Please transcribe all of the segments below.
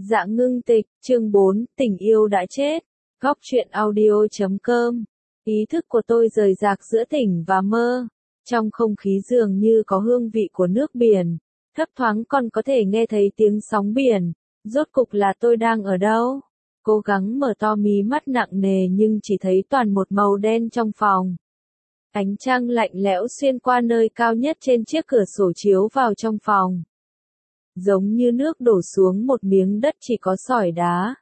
Dạ ngưng tịch, chương 4, tình yêu đã chết. Góc truyện audio.com. Ý thức của tôi rời rạc giữa tỉnh và mơ. Trong không khí dường như có hương vị của nước biển. Thấp thoáng còn có thể nghe thấy tiếng sóng biển. Rốt cục là tôi đang ở đâu? Cố gắng mở to mí mắt nặng nề nhưng chỉ thấy toàn một màu đen trong phòng. Ánh trăng lạnh lẽo xuyên qua nơi cao nhất trên chiếc cửa sổ chiếu vào trong phòng. Giống như nước đổ xuống một miếng đất chỉ có sỏi đá.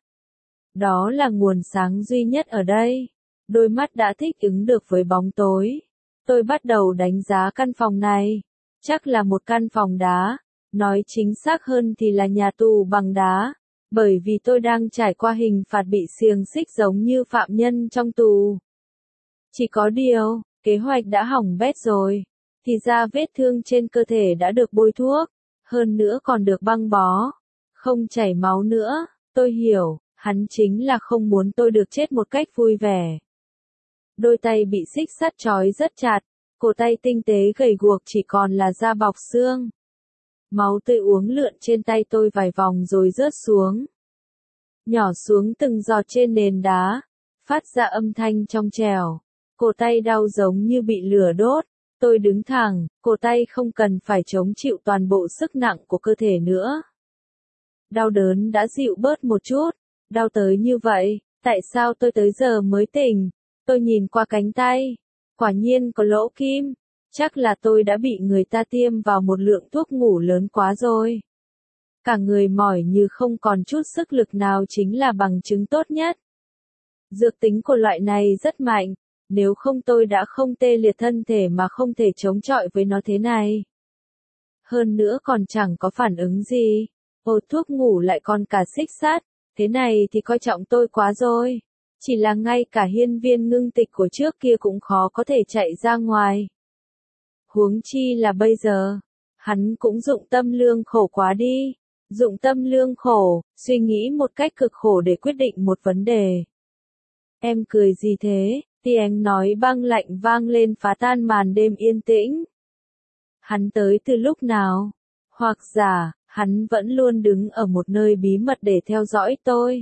Đó là nguồn sáng duy nhất ở đây. Đôi mắt đã thích ứng được với bóng tối. Tôi bắt đầu đánh giá căn phòng này. Chắc là một căn phòng đá. Nói chính xác hơn thì là nhà tù bằng đá. Bởi vì tôi đang trải qua hình phạt bị xiềng xích giống như phạm nhân trong tù. Chỉ có điều, kế hoạch đã hỏng bét rồi. Thì ra vết thương trên cơ thể đã được bôi thuốc. Hơn nữa còn được băng bó. Không chảy máu nữa, tôi hiểu, hắn chính là không muốn tôi được chết một cách vui vẻ. Đôi tay bị xích sắt trói rất chặt, cổ tay tinh tế gầy guộc chỉ còn là da bọc xương. Máu tươi uốn lượn trên tay tôi vài vòng rồi rớt xuống. Nhỏ xuống từng giọt trên nền đá, phát ra âm thanh trong trẻo. Cổ tay đau giống như bị lửa đốt. Tôi đứng thẳng, cổ tay không cần phải chống chịu toàn bộ sức nặng của cơ thể nữa. Đau đớn đã dịu bớt một chút, đau tới như vậy, tại sao tôi tới giờ mới tỉnh? Tôi nhìn qua cánh tay, quả nhiên có lỗ kim, chắc là tôi đã bị người ta tiêm vào một lượng thuốc ngủ lớn quá rồi. Cả người mỏi như không còn chút sức lực nào chính là bằng chứng tốt nhất. Dược tính của loại này rất mạnh. Nếu không tôi đã không tê liệt thân thể mà không thể chống chọi với nó thế này. Hơn nữa còn chẳng có phản ứng gì. Ồ, thuốc ngủ lại còn cả xích sắt, thế này thì coi trọng tôi quá rồi. Chỉ là ngay cả hiên viên ngưng tịch của trước kia cũng khó có thể chạy ra ngoài. Huống chi là bây giờ, hắn cũng dụng tâm lương khổ quá đi. Dụng tâm lương khổ, suy nghĩ một cách cực khổ để quyết định một vấn đề. Em cười gì thế? Tiếng nói băng lạnh vang lên phá tan màn đêm yên tĩnh. Hắn tới từ lúc nào? Hoặc giả, hắn vẫn luôn đứng ở một nơi bí mật để theo dõi tôi.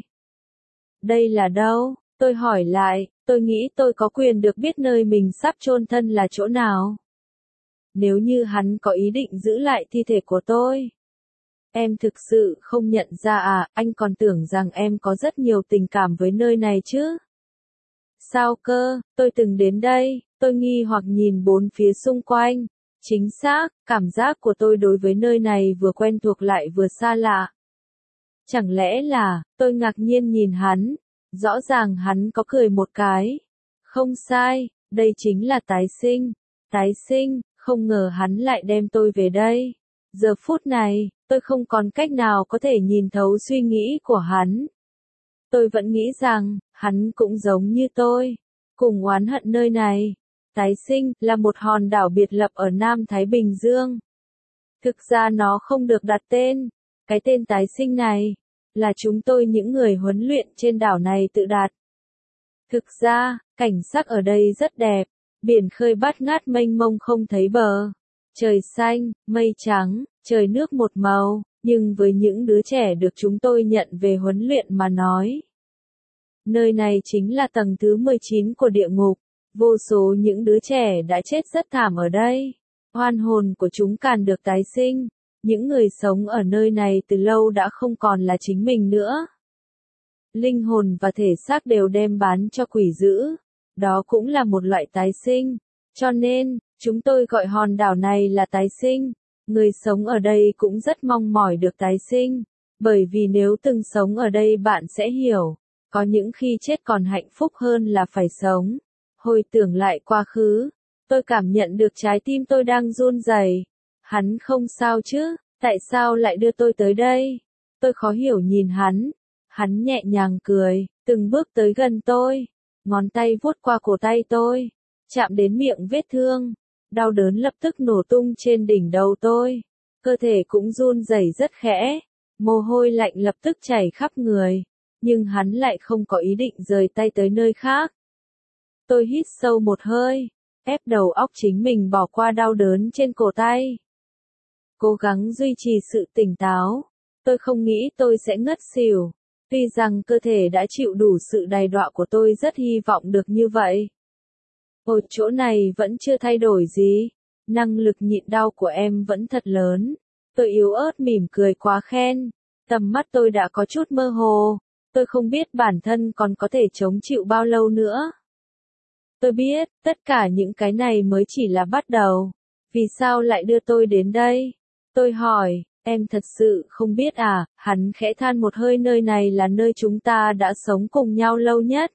Đây là đâu? Tôi hỏi lại, tôi nghĩ tôi có quyền được biết nơi mình sắp chôn thân là chỗ nào. Nếu như hắn có ý định giữ lại thi thể của tôi. Em thực sự không nhận ra à, anh còn tưởng rằng em có rất nhiều tình cảm với nơi này chứ? Sao cơ, tôi từng đến đây, tôi nghi hoặc nhìn bốn phía xung quanh. Chính xác, cảm giác của tôi đối với nơi này vừa quen thuộc lại vừa xa lạ. Chẳng lẽ là, tôi ngạc nhiên nhìn hắn, rõ ràng hắn có cười một cái. Không sai, đây chính là tái sinh. Tái sinh, không ngờ hắn lại đem tôi về đây. Giờ phút này, tôi không còn cách nào có thể nhìn thấu suy nghĩ của hắn. Tôi vẫn nghĩ rằng, hắn cũng giống như tôi, cùng oán hận nơi này. Tái sinh là một hòn đảo biệt lập ở Nam Thái Bình Dương. Thực ra nó không được đặt tên. Cái tên tái sinh này, là chúng tôi những người huấn luyện trên đảo này tự đặt. Thực ra, cảnh sắc ở đây rất đẹp. Biển khơi bát ngát mênh mông không thấy bờ. Trời xanh, mây trắng, trời nước một màu. Nhưng với những đứa trẻ được chúng tôi nhận về huấn luyện mà nói. Nơi này chính là tầng thứ 19 của địa ngục. Vô số những đứa trẻ đã chết rất thảm ở đây. Oan hồn của chúng càng được tái sinh. Những người sống ở nơi này từ lâu đã không còn là chính mình nữa. Linh hồn và thể xác đều đem bán cho quỷ dữ. Đó cũng là một loại tái sinh. Cho nên, chúng tôi gọi hòn đảo này là tái sinh. Người sống ở đây cũng rất mong mỏi được tái sinh. Bởi vì nếu từng sống ở đây bạn sẽ hiểu. Có những khi chết còn hạnh phúc hơn là phải sống. Hồi tưởng lại quá khứ, tôi cảm nhận được trái tim tôi đang run rẩy. Hắn không sao chứ, tại sao lại đưa tôi tới đây? Tôi khó hiểu nhìn hắn. Hắn nhẹ nhàng cười, từng bước tới gần tôi. Ngón tay vuốt qua cổ tay tôi, chạm đến miệng vết thương. Đau đớn lập tức nổ tung trên đỉnh đầu tôi. Cơ thể cũng run rẩy rất khẽ. Mồ hôi lạnh lập tức chảy khắp người. Nhưng hắn lại không có ý định rời tay tới nơi khác. Tôi hít sâu một hơi, ép đầu óc chính mình bỏ qua đau đớn trên cổ tay. Cố gắng duy trì sự tỉnh táo. Tôi không nghĩ tôi sẽ ngất xỉu. Tuy rằng cơ thể đã chịu đủ sự đày đọa của tôi, rất hy vọng được như vậy. Ở chỗ này vẫn chưa thay đổi gì. Năng lực nhịn đau của em vẫn thật lớn. Tôi yếu ớt mỉm cười quá khen. Tầm mắt tôi đã có chút mơ hồ. Tôi không biết bản thân còn có thể chống chịu bao lâu nữa. Tôi biết, tất cả những cái này mới chỉ là bắt đầu. Vì sao lại đưa tôi đến đây? Tôi hỏi, em thật sự không biết à? Hắn khẽ than một hơi, nơi này là nơi chúng ta đã sống cùng nhau lâu nhất.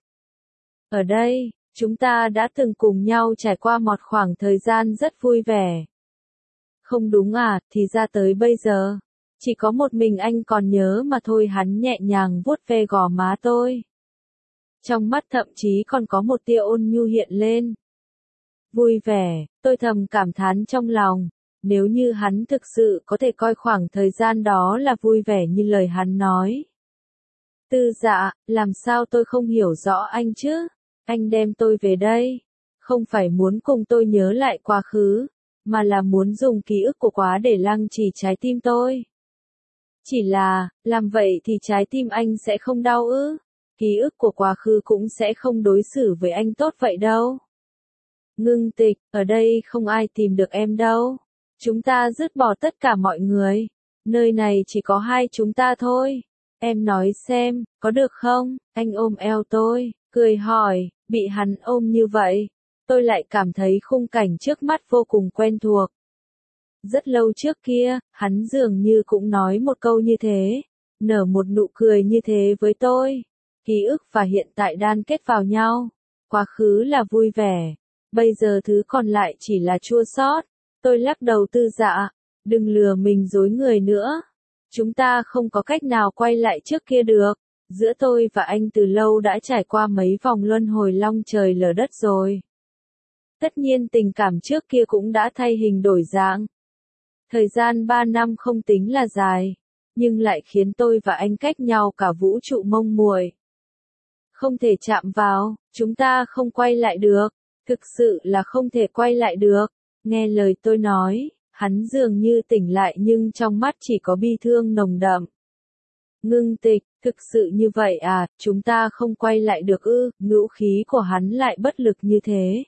Ở đây, chúng ta đã từng cùng nhau trải qua một khoảng thời gian rất vui vẻ. Không đúng à, thì ra tới bây giờ, chỉ có một mình anh còn nhớ mà thôi. Hắn nhẹ nhàng vuốt ve gò má tôi. Trong mắt thậm chí còn có một tia ôn nhu hiện lên. Vui vẻ, tôi thầm cảm thán trong lòng. Nếu như hắn thực sự có thể coi khoảng thời gian đó là vui vẻ như lời hắn nói. Tư Dạ, làm sao tôi không hiểu rõ anh chứ? Anh đem tôi về đây, không phải muốn cùng tôi nhớ lại quá khứ, mà là muốn dùng ký ức của quá để lăng trì trái tim tôi. Chỉ là, làm vậy thì trái tim anh sẽ không đau ư? Ký ức của quá khứ cũng sẽ không đối xử với anh tốt vậy đâu. Ngưng Tịch, ở đây không ai tìm được em đâu. Chúng ta dứt bỏ tất cả mọi người. Nơi này chỉ có hai chúng ta thôi. Em nói xem, có được không? Anh ôm eo tôi, cười hỏi, bị hắn ôm như vậy. Tôi lại cảm thấy khung cảnh trước mắt vô cùng quen thuộc. Rất lâu trước kia, hắn dường như cũng nói một câu như thế. Nở một nụ cười như thế với tôi. Ký ức và hiện tại đan kết vào nhau. Quá khứ là vui vẻ. Bây giờ thứ còn lại chỉ là chua xót. Tôi lắc đầu. Tư Dạ, đừng lừa mình dối người nữa. Chúng ta không có cách nào quay lại trước kia được. Giữa tôi và anh từ lâu đã trải qua mấy vòng luân hồi long trời lở đất rồi. Tất nhiên tình cảm trước kia cũng đã thay hình đổi dạng. Thời gian 3 năm không tính là dài, nhưng lại khiến tôi và anh cách nhau cả vũ trụ mông muội. Không thể chạm vào, chúng ta không quay lại được. Thực sự là không thể quay lại được. Nghe lời tôi nói, hắn dường như tỉnh lại nhưng trong mắt chỉ có bi thương nồng đậm. Ngưng Tịch, thực sự như vậy à, chúng ta không quay lại được ư? Ngữ khí của hắn lại bất lực như thế.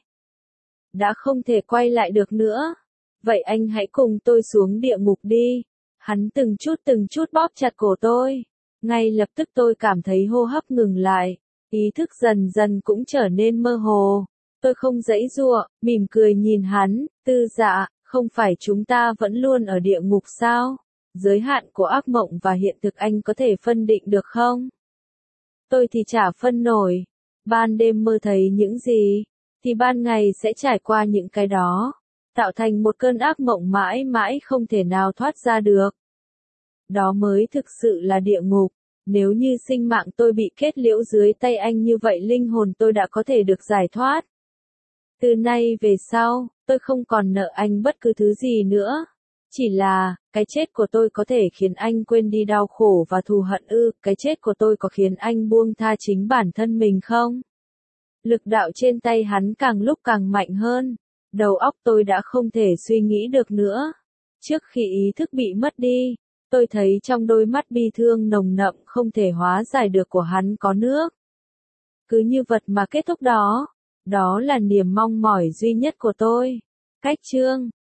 Đã không thể quay lại được nữa. Vậy anh hãy cùng tôi xuống địa ngục đi. Hắn từng chút bóp chặt cổ tôi. Ngay lập tức tôi cảm thấy hô hấp ngừng lại. Ý thức dần dần cũng trở nên mơ hồ. Tôi không giãy giụa, mỉm cười nhìn hắn. Tư Dạ, không phải chúng ta vẫn luôn ở địa ngục sao? Giới hạn của ác mộng và hiện thực anh có thể phân định được không? Tôi thì chả phân nổi. Ban đêm mơ thấy những gì, thì ban ngày sẽ trải qua những cái đó. Tạo thành một cơn ác mộng mãi mãi không thể nào thoát ra được. Đó mới thực sự là địa ngục. Nếu như sinh mạng tôi bị kết liễu dưới tay anh như vậy, linh hồn tôi đã có thể được giải thoát. Từ nay về sau, tôi không còn nợ anh bất cứ thứ gì nữa. Chỉ là, cái chết của tôi có thể khiến anh quên đi đau khổ và thù hận ư? Cái chết của tôi có khiến anh buông tha chính bản thân mình không? Lực đạo trên tay hắn càng lúc càng mạnh hơn. Đầu óc tôi đã không thể suy nghĩ được nữa. Trước khi ý thức bị mất đi, tôi thấy trong đôi mắt bi thương nồng nậm không thể hóa giải được của hắn có nước. Cứ như vật mà kết thúc đó. Đó là niềm mong mỏi duy nhất của tôi. Cách chương